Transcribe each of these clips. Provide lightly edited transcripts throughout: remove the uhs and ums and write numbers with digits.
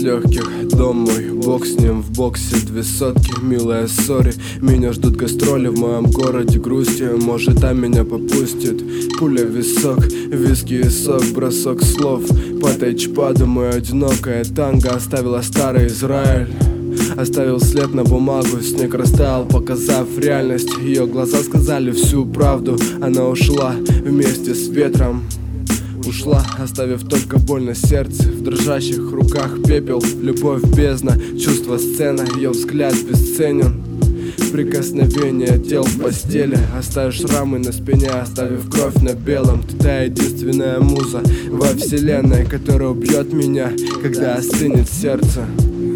легких, дом мой, бог с ним, в боксе 2 сотки. Милая, сори, меня ждут гастроли в моем городе грусти. Может, там меня попустит пуля в висок, виски и сок, бросок слов. По тейчпаду мой одинокая танго оставила старый Израиль. Оставил след на бумагу, снег растаял, показав реальность. Ее глаза сказали всю правду. Она ушла вместе с ветром. Ушла, оставив только боль на сердце. В дрожащих руках пепел, любовь бездна, чувство сцена, ее взгляд бесценен. Прикосновение тел в постели, оставишь шрамы на спине, оставив кровь на белом. Ты та единственная муза во вселенной, которая убьет меня, когда остынет сердце.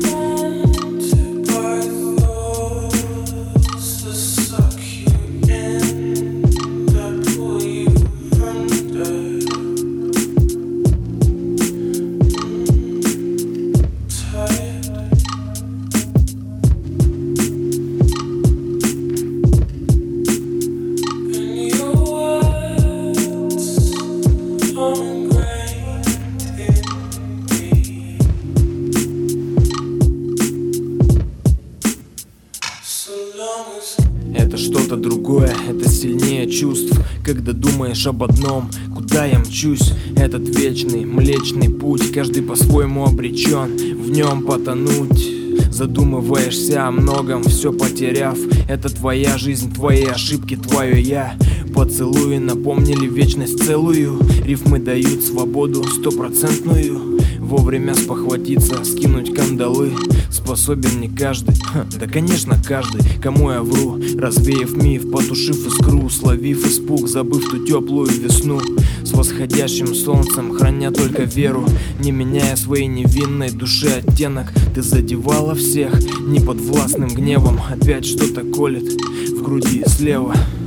Это что-то другое, это сильнее чувств. Когда думаешь об одном, куда я мчусь. Этот вечный млечный путь, каждый по-своему обречен в нем потонуть. Задумываешься о многом, все потеряв. Это твоя жизнь, твои ошибки, твое я. Поцелуи напомнили вечность целую. Рифмы дают свободу стопроцентную. Вовремя спохватиться, скинуть кандалы способен не каждый, да конечно каждый, кому я вру. Развеяв миф, потушив искру, словив испуг, забыв ту теплую весну. С восходящим солнцем, храня только веру, не меняя своей невинной души оттенок. Ты задевала всех неподвластным гневом. Опять что-то колет в груди слева.